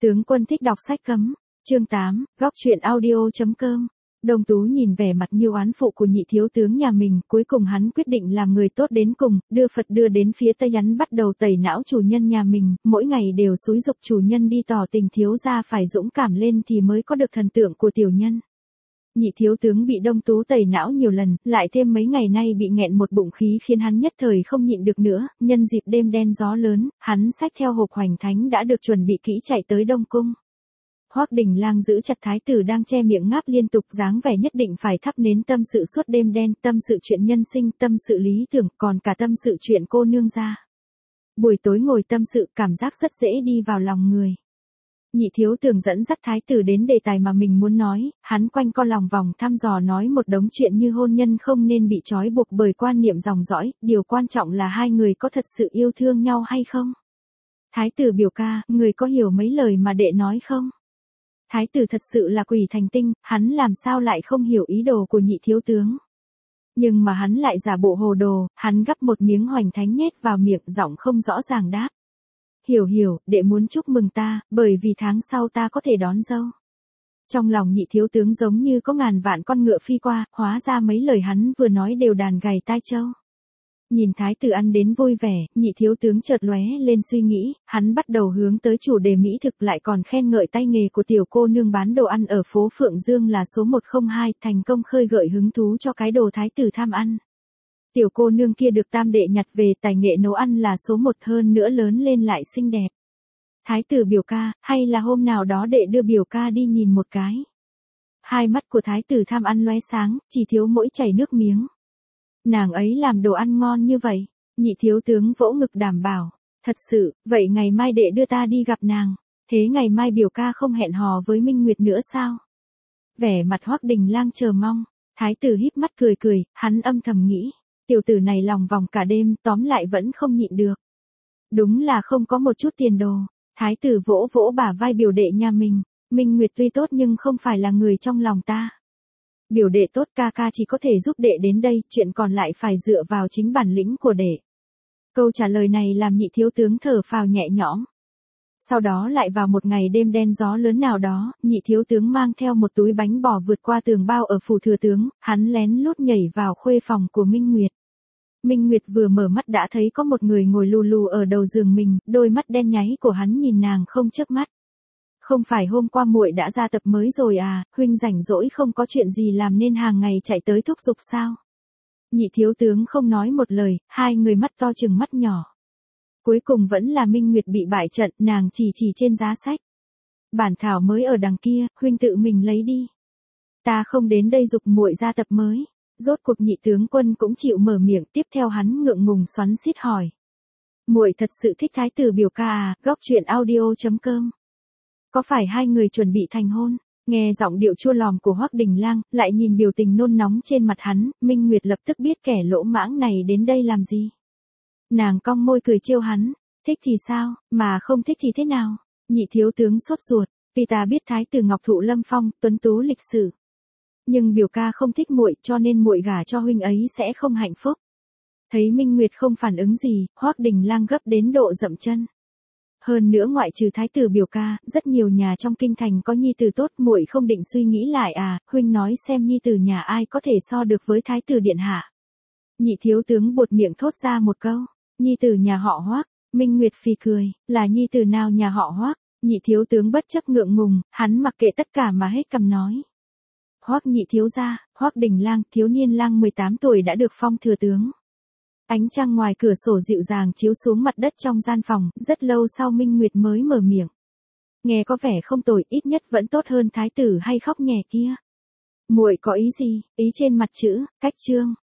Tướng quân thích đọc sách cấm. Chương 8, góc truyện audio.com. Đông Tú nhìn vẻ mặt nhiêu oán phụ của nhị thiếu tướng nhà mình, cuối cùng hắn quyết định làm người tốt đến cùng, đưa Phật đưa đến phía Tây, hắn bắt đầu tẩy não chủ nhân nhà mình, mỗi ngày đều xúi giục chủ nhân đi tỏ tình, thiếu gia phải dũng cảm lên thì mới có được thần tượng của tiểu nhân. Nhị thiếu tướng bị Đông Tú tẩy não nhiều lần, lại thêm mấy ngày nay bị nghẹn một bụng khí khiến hắn nhất thời không nhịn được nữa, nhân dịp đêm đen gió lớn, hắn xách theo hộp hoành thánh đã được chuẩn bị kỹ chạy tới Đông Cung. Hoắc Đình Lang giữ chặt thái tử đang che miệng ngáp liên tục, dáng vẻ nhất định phải thắp nến tâm sự suốt đêm đen, tâm sự chuyện nhân sinh, tâm sự lý tưởng, còn cả tâm sự chuyện cô nương gia. Buổi tối ngồi tâm sự, cảm giác rất dễ đi vào lòng người. Nhị thiếu tướng dẫn dắt thái tử đến đề tài mà mình muốn nói, hắn quanh co lòng vòng thăm dò nói một đống chuyện như hôn nhân không nên bị trói buộc bởi quan niệm dòng dõi, điều quan trọng là hai người có thật sự yêu thương nhau hay không. Thái tử biểu ca, người có hiểu mấy lời mà đệ nói không? Thái tử thật sự là quỷ thành tinh, hắn làm sao lại không hiểu ý đồ của nhị thiếu tướng. Nhưng mà hắn lại giả bộ hồ đồ, hắn gắp một miếng hoành thánh nhét vào miệng, giọng không rõ ràng đáp. Hiểu, đệ muốn chúc mừng ta, bởi vì tháng sau ta có thể đón dâu. Trong lòng nhị thiếu tướng giống như có ngàn vạn con ngựa phi qua, hóa ra mấy lời hắn vừa nói đều đàn gầy tai trâu. Nhìn thái tử ăn đến vui vẻ, nhị thiếu tướng chợt lóe lên suy nghĩ, hắn bắt đầu hướng tới chủ đề mỹ thực, lại còn khen ngợi tay nghề của tiểu cô nương bán đồ ăn ở phố Phượng Dương là số 102, thành công khơi gợi hứng thú cho cái đồ thái tử tham ăn. Tiểu cô nương kia được tam đệ nhặt về, tài nghệ nấu ăn là số 1, hơn nữa lớn lên lại xinh đẹp. Thái tử biểu ca, hay là hôm nào đó đệ đưa biểu ca đi nhìn một cái. Hai mắt của thái tử tham ăn lóe sáng, chỉ thiếu mỗi chảy nước miếng. Nàng ấy làm đồ ăn ngon như vậy, nhị thiếu tướng vỗ ngực đảm bảo. Thật sự, vậy ngày mai đệ đưa ta đi gặp nàng. Thế ngày mai biểu ca không hẹn hò với Minh Nguyệt nữa sao? Vẻ mặt Hoắc Đình Lang chờ mong, thái tử híp mắt cười, hắn âm thầm nghĩ. Tiểu tử này lòng vòng cả đêm, tóm lại vẫn không nhịn được. Đúng là không có một chút tiền đồ. Thái tử vỗ bả vai biểu đệ nhà mình. Minh Nguyệt tuy tốt nhưng không phải là người trong lòng ta. Biểu đệ tốt, ca ca chỉ có thể giúp đệ đến đây, chuyện còn lại phải dựa vào chính bản lĩnh của đệ. Câu trả lời này làm nhị thiếu tướng thở phào nhẹ nhõm. Sau đó lại vào một ngày đêm đen gió lớn nào đó, nhị thiếu tướng mang theo một túi bánh bò vượt qua tường bao ở phủ thừa tướng, hắn lén lút nhảy vào khuê phòng của Minh Nguyệt. Minh Nguyệt vừa mở mắt đã thấy có một người ngồi lù lù ở đầu giường mình, đôi mắt đen nháy của hắn nhìn nàng không chớp mắt. Không phải hôm qua muội đã ra tập mới rồi à, huynh rảnh rỗi không có chuyện gì làm nên hàng ngày chạy tới thúc giục sao? Nhị thiếu tướng không nói một lời, hai người mắt to chừng mắt nhỏ. Cuối cùng vẫn là Minh Nguyệt bị bại trận, nàng chỉ trên giá sách. Bản thảo mới ở đằng kia, huynh tự mình lấy đi. Ta không đến đây giục muội ra tập mới. Rốt cuộc nhị tướng quân cũng chịu mở miệng, tiếp theo hắn ngượng ngùng xoắn xít hỏi. Muội thật sự thích thái tử biểu ca à, góc truyện audio.com. Có phải hai người chuẩn bị thành hôn? Nghe giọng điệu chua lòm của Hoắc Đình Lang, lại nhìn biểu tình nôn nóng trên mặt hắn, Minh Nguyệt lập tức biết kẻ lỗ mãng này đến đây làm gì. Nàng cong môi cười trêu hắn, thích thì sao, mà không thích thì thế nào? Nhị thiếu tướng sốt ruột, vì ta biết thái tử ngọc thụ lâm phong, tuấn tú lịch sử. Nhưng biểu ca không thích muội, cho nên muội gả cho huynh ấy sẽ không hạnh phúc. Thấy Minh Nguyệt không phản ứng gì, Hoắc Đình Lang gấp đến độ dậm chân. Hơn nữa ngoại trừ thái tử biểu ca, rất nhiều nhà trong kinh thành có nhi tử tốt, muội không định suy nghĩ lại à, huynh nói xem nhi tử nhà ai có thể so được với thái tử điện hạ. Nhị thiếu tướng buột miệng thốt ra một câu, nhi tử nhà họ Hoắc. Minh Nguyệt phì cười, là nhi tử nào nhà họ Hoắc? Nhị thiếu tướng bất chấp ngượng ngùng, hắn mặc kệ tất cả mà hết cằm nói. Hoắc nhị thiếu gia, Hoắc Đình Lang, thiếu niên lang 18 tuổi đã được phong thừa tướng. Ánh trăng ngoài cửa sổ dịu dàng chiếu xuống mặt đất trong gian phòng, rất lâu sau Minh Nguyệt mới mở miệng. Nghe có vẻ không tồi, ít nhất vẫn tốt hơn thái tử hay khóc nhè kia. Muội có ý gì? Ý trên mặt chữ, cách chương.